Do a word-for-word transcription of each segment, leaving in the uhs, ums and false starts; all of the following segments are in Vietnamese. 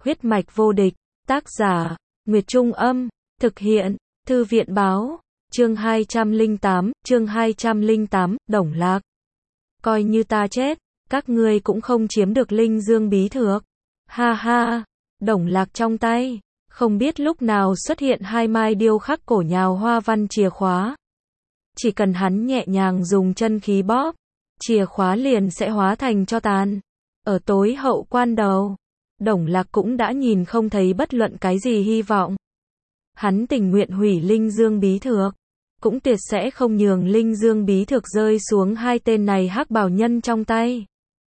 Huyết mạch vô địch, tác giả, Nguyệt Trung Âm, thực hiện, Thư viện Báo, chương hai trăm lẻ tám, chương hai trăm lẻ tám, Đồng Lạc. Coi như ta chết, các ngươi cũng không chiếm được linh dương bí thược. Ha ha, Đồng Lạc trong tay, không biết lúc nào xuất hiện hai mai điêu khắc cổ nhào hoa văn chìa khóa. Chỉ cần hắn nhẹ nhàng dùng chân khí bóp, chìa khóa liền sẽ hóa thành tro tàn. Ở tối hậu quan đầu, Đồng Lạc cũng đã nhìn không thấy bất luận cái gì hy vọng. Hắn tình nguyện hủy linh dương bí thược, cũng tuyệt sẽ không nhường linh dương bí thược rơi xuống hai tên này hắc bào nhân trong tay.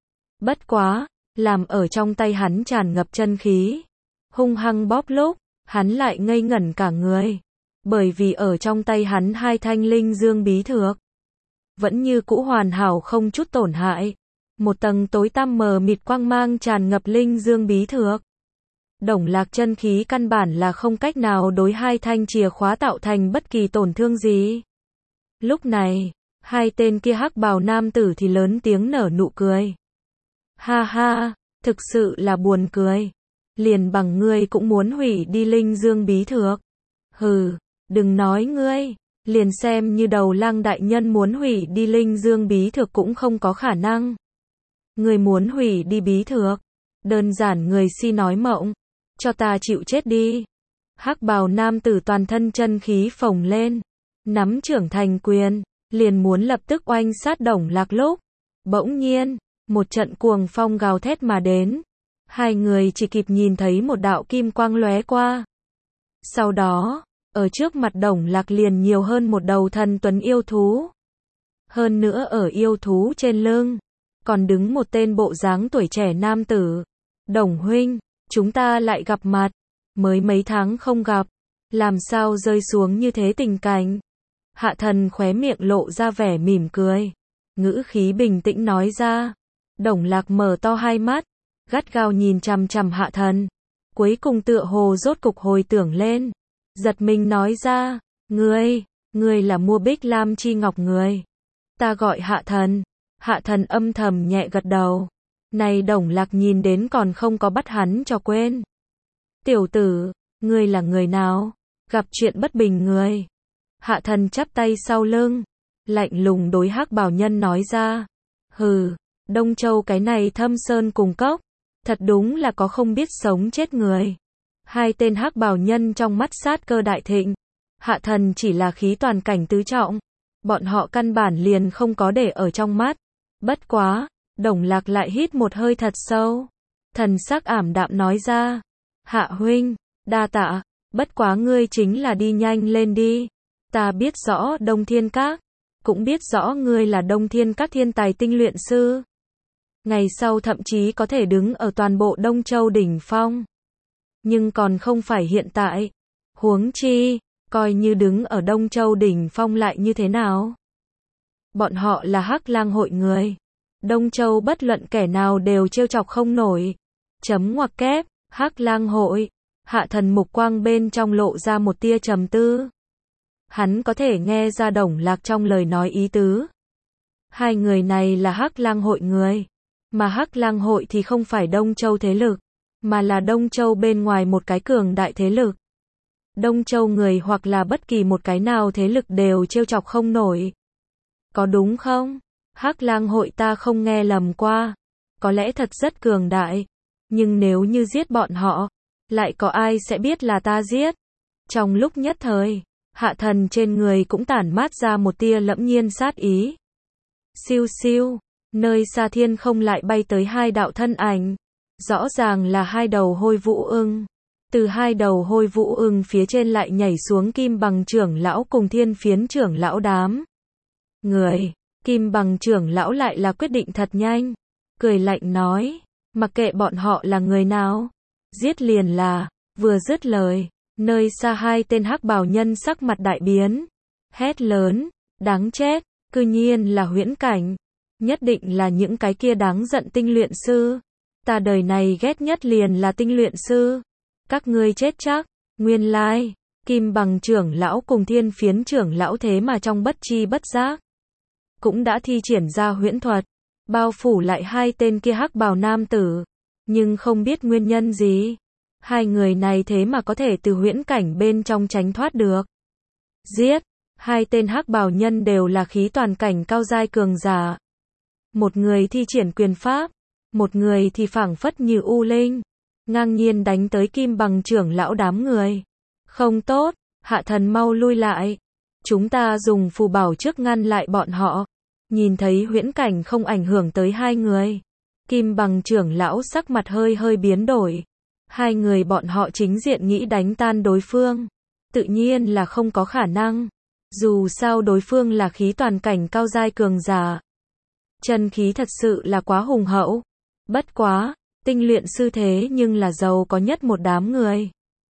Bất quá, làm ở trong tay hắn tràn ngập chân khí, hung hăng bóp lúc, hắn lại ngây ngẩn cả người. Bởi vì ở trong tay hắn hai thanh linh dương bí thược, vẫn như cũ hoàn hảo không chút tổn hại. Một tầng tối tăm mờ mịt quang mang tràn ngập linh dương bí thược. Đồng Lạc chân khí căn bản là không cách nào đối hai thanh chìa khóa tạo thành bất kỳ tổn thương gì. Lúc này, hai tên kia hắc bào nam tử thì lớn tiếng nở nụ cười. Ha ha, thực sự là buồn cười. Liền bằng ngươi cũng muốn hủy đi linh dương bí thược. Hừ, đừng nói ngươi, liền xem như Đầu Lang đại nhân muốn hủy đi linh dương bí thược cũng không có khả năng. Ngươi muốn hủy đi bí thược, đơn giản người si nói mộng, cho ta chịu chết đi. Hắc bào nam tử toàn thân chân khí phồng lên, nắm trưởng thành quyền, liền muốn lập tức oanh sát Đồng Lạc lúc. Bỗng nhiên, một trận cuồng phong gào thét mà đến. Hai người chỉ kịp nhìn thấy một đạo kim quang lóe qua. Sau đó, ở trước mặt Đồng Lạc liền nhiều hơn một đầu thần tuấn yêu thú. Hơn nữa ở yêu thú trên lưng, còn đứng một tên bộ dáng tuổi trẻ nam tử. Đồng huynh, chúng ta lại gặp mặt, mới mấy tháng không gặp, làm sao rơi xuống như thế tình cảnh. Hạ Thần khóe miệng lộ ra vẻ mỉm cười, ngữ khí bình tĩnh nói ra. Đồng Lạc mở to hai mắt, gắt gao nhìn chằm chằm Hạ Thần, cuối cùng tựa hồ rốt cục hồi tưởng lên, giật mình nói ra, ngươi, ngươi là mua Bích Lam Chi Ngọc người. Ta gọi Hạ Thần. Hạ Thần âm thầm nhẹ gật đầu. Này Đồng Lạc nhìn đến còn không có bắt hắn cho quên. Tiểu tử, ngươi là người nào? Gặp chuyện bất bình người. Hạ Thần chắp tay sau lưng, lạnh lùng đối hắc bào nhân nói ra. Hừ, Đông Châu cái này thâm sơn cùng cốc, thật đúng là có không biết sống chết người. Hai tên hắc bào nhân trong mắt sát cơ đại thịnh. Hạ Thần chỉ là khí toàn cảnh tứ trọng, bọn họ căn bản liền không có để ở trong mắt. Bất quá, Đồng Lạc lại hít một hơi thật sâu, thần sắc ảm đạm nói ra. Hạ huynh, đa tạ, bất quá ngươi chính là đi nhanh lên đi. Ta biết rõ Đông Thiên Các, cũng biết rõ ngươi là Đông Thiên Các thiên tài tinh luyện sư. Ngày sau thậm chí có thể đứng ở toàn bộ Đông Châu đỉnh phong. Nhưng còn không phải hiện tại. Huống chi, coi như đứng ở Đông Châu đỉnh phong lại như thế nào? Bọn họ là Hắc Lang hội người. Đông Châu bất luận kẻ nào đều trêu chọc không nổi. Chấm ngoặc kép, Hắc Lang hội. Hạ Thần mục quang bên trong lộ ra một tia trầm tư. Hắn có thể nghe ra Đồng Lạc trong lời nói ý tứ. Hai người này là Hắc Lang hội người. Mà Hắc Lang hội thì không phải Đông Châu thế lực, mà là Đông Châu bên ngoài một cái cường đại thế lực. Đông Châu người hoặc là bất kỳ một cái nào thế lực đều trêu chọc không nổi. Có đúng không? Hắc Lang hội ta không nghe lầm qua. Có lẽ thật rất cường đại. Nhưng nếu như giết bọn họ, lại có ai sẽ biết là ta giết? Trong lúc nhất thời, Hạ Thần trên người cũng tản mát ra một tia lẫm nhiên sát ý. Siêu siêu, nơi xa thiên không lại bay tới hai đạo thân ảnh. Rõ ràng là hai đầu hôi vũ ưng. Từ hai đầu hôi vũ ưng phía trên lại nhảy xuống Kim Bằng trưởng lão cùng Thiên Phiến trưởng lão đám người. Kim Bằng trưởng lão lại là quyết định thật nhanh, cười lạnh nói, mặc kệ bọn họ là người nào, giết liền là. Vừa dứt lời, nơi xa hai tên hắc bào nhân sắc mặt đại biến, hét lớn, đáng chết, cư nhiên là huyễn cảnh, nhất định là những cái kia đáng giận tinh luyện sư. Ta đời này ghét nhất liền là tinh luyện sư. Các ngươi chết chắc. Nguyên lai, Kim Bằng trưởng lão cùng Thiên Phiến trưởng lão thế mà trong bất chi bất giác cũng đã thi triển ra huyễn thuật, bao phủ lại hai tên kia hắc bào nam tử, nhưng không biết nguyên nhân gì, Hai người này thế mà có thể từ huyễn cảnh bên trong tránh thoát được. Giết! Hai tên hắc bào nhân đều là khí toàn cảnh cao giai cường giả. Một người thi triển quyền pháp, một người thì phảng phất như u linh, ngang nhiên đánh tới Kim Bằng trưởng lão đám người. Không tốt, Hạ Thần mau lui lại. Chúng ta dùng phù bảo trước ngăn lại bọn họ. Nhìn thấy huyễn cảnh không ảnh hưởng tới hai người. Kim Bằng trưởng lão sắc mặt hơi hơi biến đổi. Hai người bọn họ chính diện nghĩ đánh tan đối phương. Tự nhiên là không có khả năng. Dù sao đối phương là khí toàn cảnh cao giai cường giả. Chân khí thật sự là quá hùng hậu. Bất quá, tinh luyện sư thế nhưng là giàu có nhất một đám người.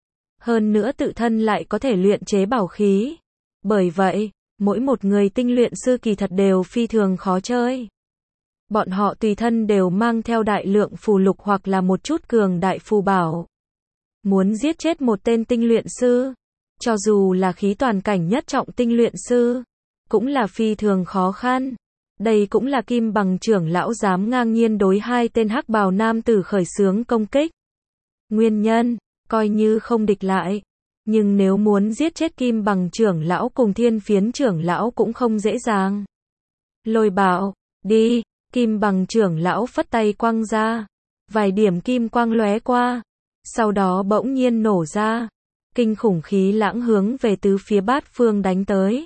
Hơn nữa tự thân lại có thể luyện chế bảo khí. Bởi vậy, mỗi một người tinh luyện sư kỳ thật đều phi thường khó chơi. Bọn họ tùy thân đều mang theo đại lượng phù lục hoặc là một chút cường đại phù bảo. Muốn giết chết một tên tinh luyện sư, cho dù là khí toàn cảnh nhất trọng tinh luyện sư, cũng là phi thường khó khăn. Đây cũng là Kim Bằng trưởng lão dám ngang nhiên đối hai tên hắc bào nam tử khởi xướng công kích. Nguyên nhân, coi như không địch lại. Nhưng nếu muốn giết chết Kim Bằng trưởng lão cùng Thiên Phiến trưởng lão cũng không dễ dàng. Lôi bảo, đi, Kim Bằng trưởng lão phất tay quăng ra. Vài điểm kim quang lóe qua. Sau đó bỗng nhiên nổ ra. Kinh khủng khí lãng hướng về tứ phía bát phương đánh tới.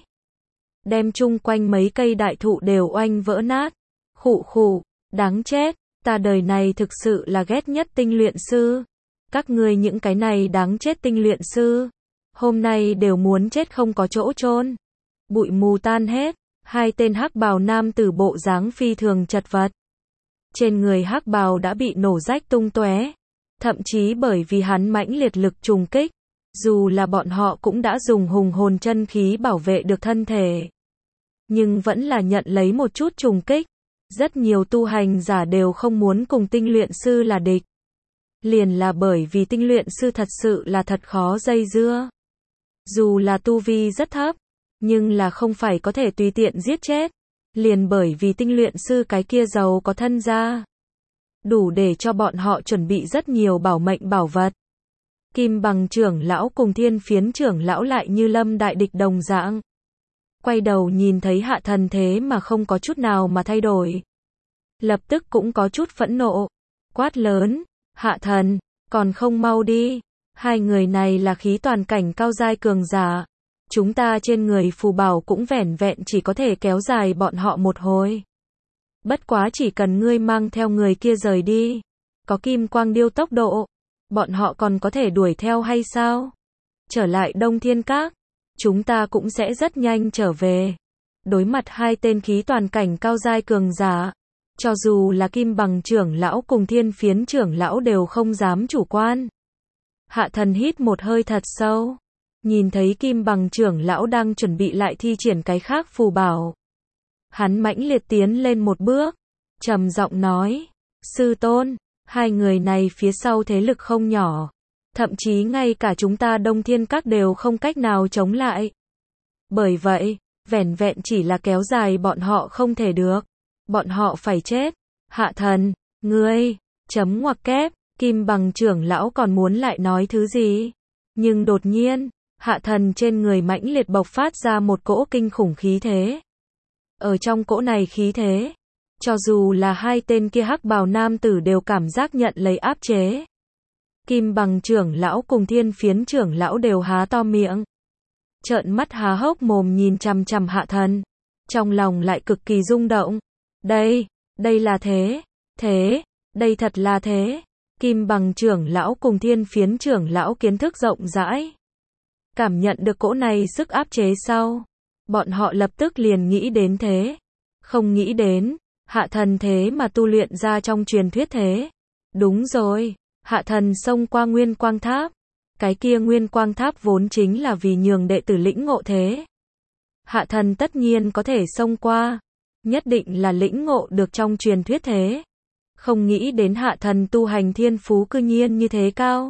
Đem chung quanh mấy cây đại thụ đều oanh vỡ nát. Khụ khụ, đáng chết, ta đời này thực sự là ghét nhất tinh luyện sư. Các ngươi những cái này đáng chết tinh luyện sư. Hôm nay đều muốn chết không có chỗ chôn. Bụi mù tan hết, hai tên hắc bào nam tử bộ dáng phi thường chật vật. Trên người hắc bào đã bị nổ rách tung tóe. Thậm chí bởi vì hắn mãnh liệt lực trùng kích. Dù là bọn họ cũng đã dùng hùng hồn chân khí bảo vệ được thân thể. Nhưng vẫn là nhận lấy một chút trùng kích. Rất nhiều tu hành giả đều không muốn cùng tinh luyện sư là địch. Liền là bởi vì tinh luyện sư thật sự là thật khó dây dưa. Dù là tu vi rất thấp, nhưng là không phải có thể tùy tiện giết chết. Liền bởi vì tinh luyện sư cái kia giàu có thân gia. Đủ để cho bọn họ chuẩn bị rất nhiều bảo mệnh bảo vật. Kim Bằng trưởng lão cùng Thiên Phiến trưởng lão lại như lâm đại địch đồng dạng. Quay đầu nhìn thấy Hạ Thần thế mà không có chút nào mà thay đổi. Lập tức cũng có chút phẫn nộ. Quát lớn, Hạ Thần, còn không mau đi. Hai người này là khí toàn cảnh cao giai cường giả. Chúng ta trên người phù bảo cũng vẻn vẹn chỉ có thể kéo dài bọn họ một hồi. Bất quá chỉ cần ngươi mang theo người kia rời đi. Có kim quang điêu tốc độ. Bọn họ còn có thể đuổi theo hay sao? Trở lại Đông Thiên Các. Chúng ta cũng sẽ rất nhanh trở về. Đối mặt hai tên khí toàn cảnh cao giai cường giả. Cho dù là Kim Bằng trưởng lão cùng Thiên Phiến trưởng lão đều không dám chủ quan. Hạ Thần hít một hơi thật sâu. Nhìn thấy Kim Bằng trưởng lão đang chuẩn bị lại thi triển cái khác phù bảo. Hắn mãnh liệt tiến lên một bước. Trầm giọng nói. Sư tôn, hai người này phía sau thế lực không nhỏ. Thậm chí ngay cả chúng ta Đông Thiên Các đều không cách nào chống lại. Bởi vậy, vẻn vẹn chỉ là kéo dài bọn họ không thể được. Bọn họ phải chết. Hạ Thần, ngươi, chấm ngoặc kép, Kim Bằng trưởng lão còn muốn lại nói thứ gì. Nhưng đột nhiên, Hạ Thần trên người mãnh liệt bộc phát ra một cỗ kinh khủng khí thế. Ở trong cỗ này khí thế, cho dù là hai tên kia hắc bào nam tử đều cảm giác nhận lấy áp chế. Kim Bằng trưởng lão cùng Thiên Phiến trưởng lão đều há to miệng. Trợn mắt há hốc mồm nhìn chằm chằm Hạ Thần. Trong lòng lại cực kỳ rung động. Đây, đây là thế, thế, đây thật là thế. Kim Bằng trưởng lão cùng Thiên Phiến trưởng lão kiến thức rộng rãi. Cảm nhận được cỗ này sức áp chế sau. Bọn họ lập tức liền nghĩ đến thế. Không nghĩ đến, Hạ Thần thế mà tu luyện ra trong truyền thuyết thế. Đúng rồi, Hạ Thần xông qua Nguyên Quang Tháp. Cái kia Nguyên Quang Tháp vốn chính là vì nhường đệ tử lĩnh ngộ thế. Hạ Thần tất nhiên có thể xông qua. Nhất định là lĩnh ngộ được trong truyền thuyết thế. Không nghĩ đến Hạ Thần tu hành thiên phú cư nhiên như thế cao.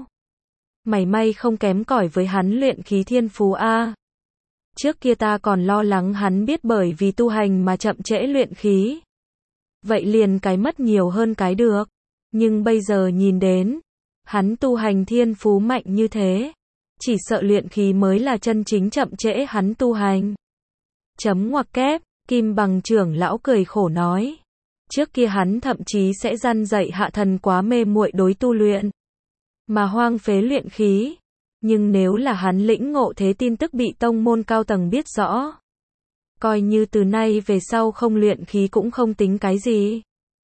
Mảy may không kém cỏi với hắn luyện khí thiên phú a. Trước kia ta còn lo lắng hắn biết bởi vì tu hành mà chậm trễ luyện khí. Vậy liền cái mất nhiều hơn cái được. Nhưng bây giờ nhìn đến, Hắn tu hành thiên phú mạnh như thế, chỉ sợ luyện khí mới là chân chính chậm trễ hắn tu hành. Chấm ngoặc kép, Kim Bằng trưởng lão cười khổ nói. Trước kia hắn thậm chí sẽ răn dạy Hạ Thần quá mê muội đối tu luyện, mà hoang phế luyện khí. Nhưng nếu là hắn lĩnh ngộ thế tin tức bị tông môn cao tầng biết rõ, coi như từ nay về sau không luyện khí cũng không tính cái gì.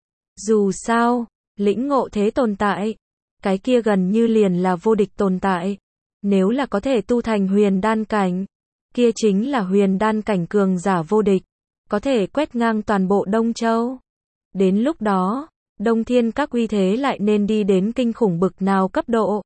Dù sao, lĩnh ngộ thế tồn tại, cái kia gần như liền là vô địch tồn tại. Nếu là có thể tu thành huyền đan cảnh, kia chính là huyền đan cảnh cường giả vô địch, có thể quét ngang toàn bộ Đông Châu. Đến lúc đó, Đông Thiên các uy thế lại nên đi đến kinh khủng bực nào cấp độ.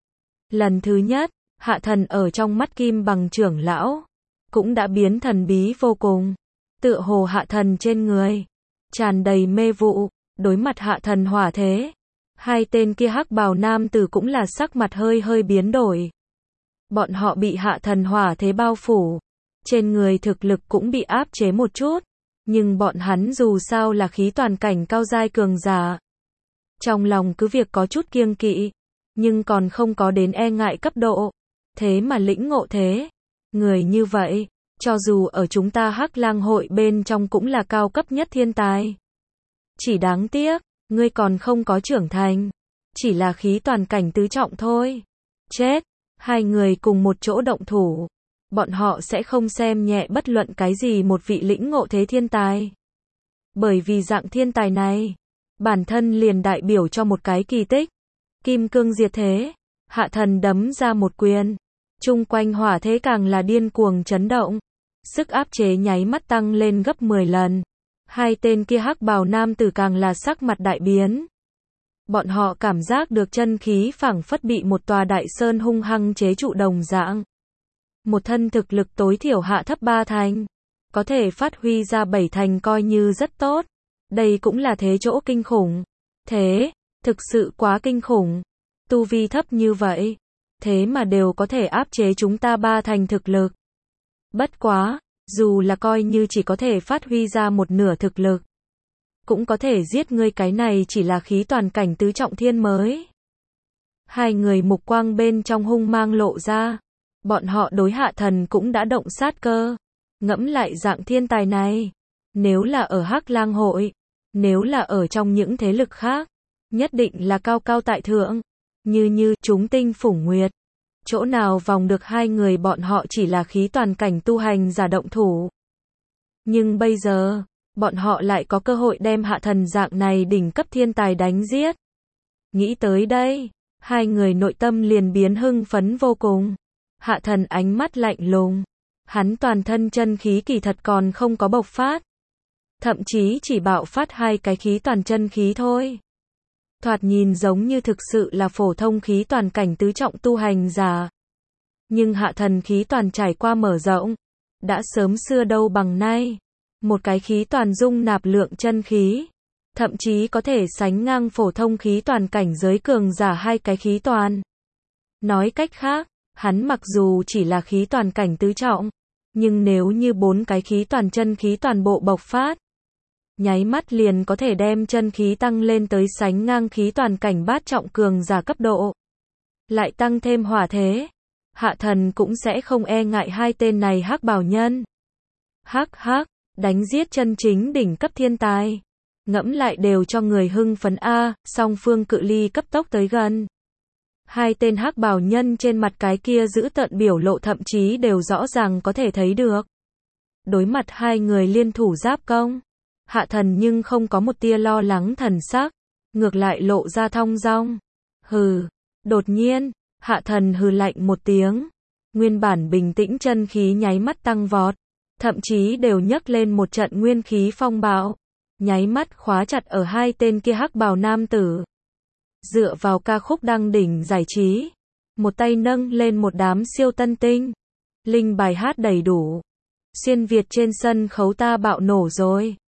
Lần thứ nhất, Hạ Thần ở trong mắt Kim Bằng trưởng lão, cũng đã biến thần bí vô cùng. Tựa hồ Hạ Thần trên người, tràn đầy mê vụ, đối mặt Hạ Thần hỏa thế. Hai tên kia hắc bào nam tử cũng là sắc mặt hơi hơi biến đổi. Bọn họ bị Hạ Thần hỏa thế bao phủ, trên người thực lực cũng bị áp chế một chút, nhưng bọn hắn dù sao là khí toàn cảnh cao giai cường giả. Trong lòng cứ việc có chút kiêng kỵ, nhưng còn không có đến e ngại cấp độ, thế mà lĩnh ngộ thế. Người như vậy, cho dù ở chúng ta Hắc Lang hội bên trong cũng là cao cấp nhất thiên tài. Chỉ đáng tiếc, ngươi còn không có trưởng thành, chỉ là khí toàn cảnh tứ trọng thôi. Chết, hai người cùng một chỗ động thủ, bọn họ sẽ không xem nhẹ bất luận cái gì một vị lĩnh ngộ thế thiên tài. Bởi vì dạng thiên tài này, bản thân liền đại biểu cho một cái kỳ tích. Kim cương diệt thế, Hạ Thần đấm ra một quyền, chung quanh hỏa thế càng là điên cuồng chấn động, sức áp chế nháy mắt tăng lên gấp mười lần. Hai tên kia hắc bào nam tử càng là sắc mặt đại biến. Bọn họ cảm giác được chân khí phảng phất bị một tòa đại sơn hung hăng chế trụ đồng dạng. Một thân thực lực tối thiểu hạ thấp ba thành, có thể phát huy ra bảy thành coi như rất tốt. Đây cũng là thế chỗ kinh khủng. Thế, thực sự quá kinh khủng. Tu vi thấp như vậy, thế mà đều có thể áp chế chúng ta ba thành thực lực. Bất quá, dù là coi như chỉ có thể phát huy ra một nửa thực lực, cũng có thể giết ngươi, cái này chỉ là khí toàn cảnh tứ trọng thiên mới. Hai người mục quang bên trong hung mang lộ ra, bọn họ đối Hạ Thần cũng đã động sát cơ. Ngẫm lại dạng thiên tài này, nếu là ở Hắc Lang hội, nếu là ở trong những thế lực khác, nhất định là cao cao tại thượng, như như chúng tinh phủng nguyệt. Chỗ nào vòng được hai người bọn họ chỉ là khí toàn cảnh tu hành giả động thủ. Nhưng bây giờ, bọn họ lại có cơ hội đem Hạ Thần dạng này đỉnh cấp thiên tài đánh giết. Nghĩ tới đây, hai người nội tâm liền biến hưng phấn vô cùng. Hạ Thần ánh mắt lạnh lùng, hắn toàn thân chân khí kỳ thật còn không có bộc phát, thậm chí chỉ bạo phát hai cái khí toàn chân khí thôi. Thoạt nhìn giống như thực sự là phổ thông khí toàn cảnh tứ trọng tu hành giả. Nhưng Hạ Thần khí toàn trải qua mở rộng, đã sớm xưa đâu bằng nay. Một cái khí toàn dung nạp lượng chân khí, thậm chí có thể sánh ngang phổ thông khí toàn cảnh giới cường giả hai cái khí toàn. Nói cách khác, hắn mặc dù chỉ là khí toàn cảnh tứ trọng, nhưng nếu như bốn cái khí toàn chân khí toàn bộ bộc phát, nháy mắt liền có thể đem chân khí tăng lên tới sánh ngang khí toàn cảnh bát trọng cường giả cấp độ. Lại tăng thêm hỏa thế, Hạ Thần cũng sẽ không e ngại hai tên này hắc bào nhân. Hắc hắc, đánh giết chân chính đỉnh cấp thiên tài. Ngẫm lại đều cho người hưng phấn a, song phương cự ly cấp tốc tới gần. Hai tên hắc bào nhân trên mặt cái kia giữ tợn biểu lộ thậm chí đều rõ ràng có thể thấy được. Đối mặt hai người liên thủ giáp công, Hạ Thần nhưng không có một tia lo lắng thần sắc, ngược lại lộ ra thong dong. Hừ, đột nhiên, Hạ Thần hừ lạnh một tiếng, nguyên bản bình tĩnh chân khí nháy mắt tăng vọt, thậm chí đều nhấc lên một trận nguyên khí phong bạo, nháy mắt khóa chặt ở hai tên kia hắc bào nam tử. Dựa vào ca khúc đăng đỉnh giải trí, một tay nâng lên một đám siêu tân tinh, linh bài hát đầy đủ, xuyên Việt trên sân khấu ta bạo nổ rồi.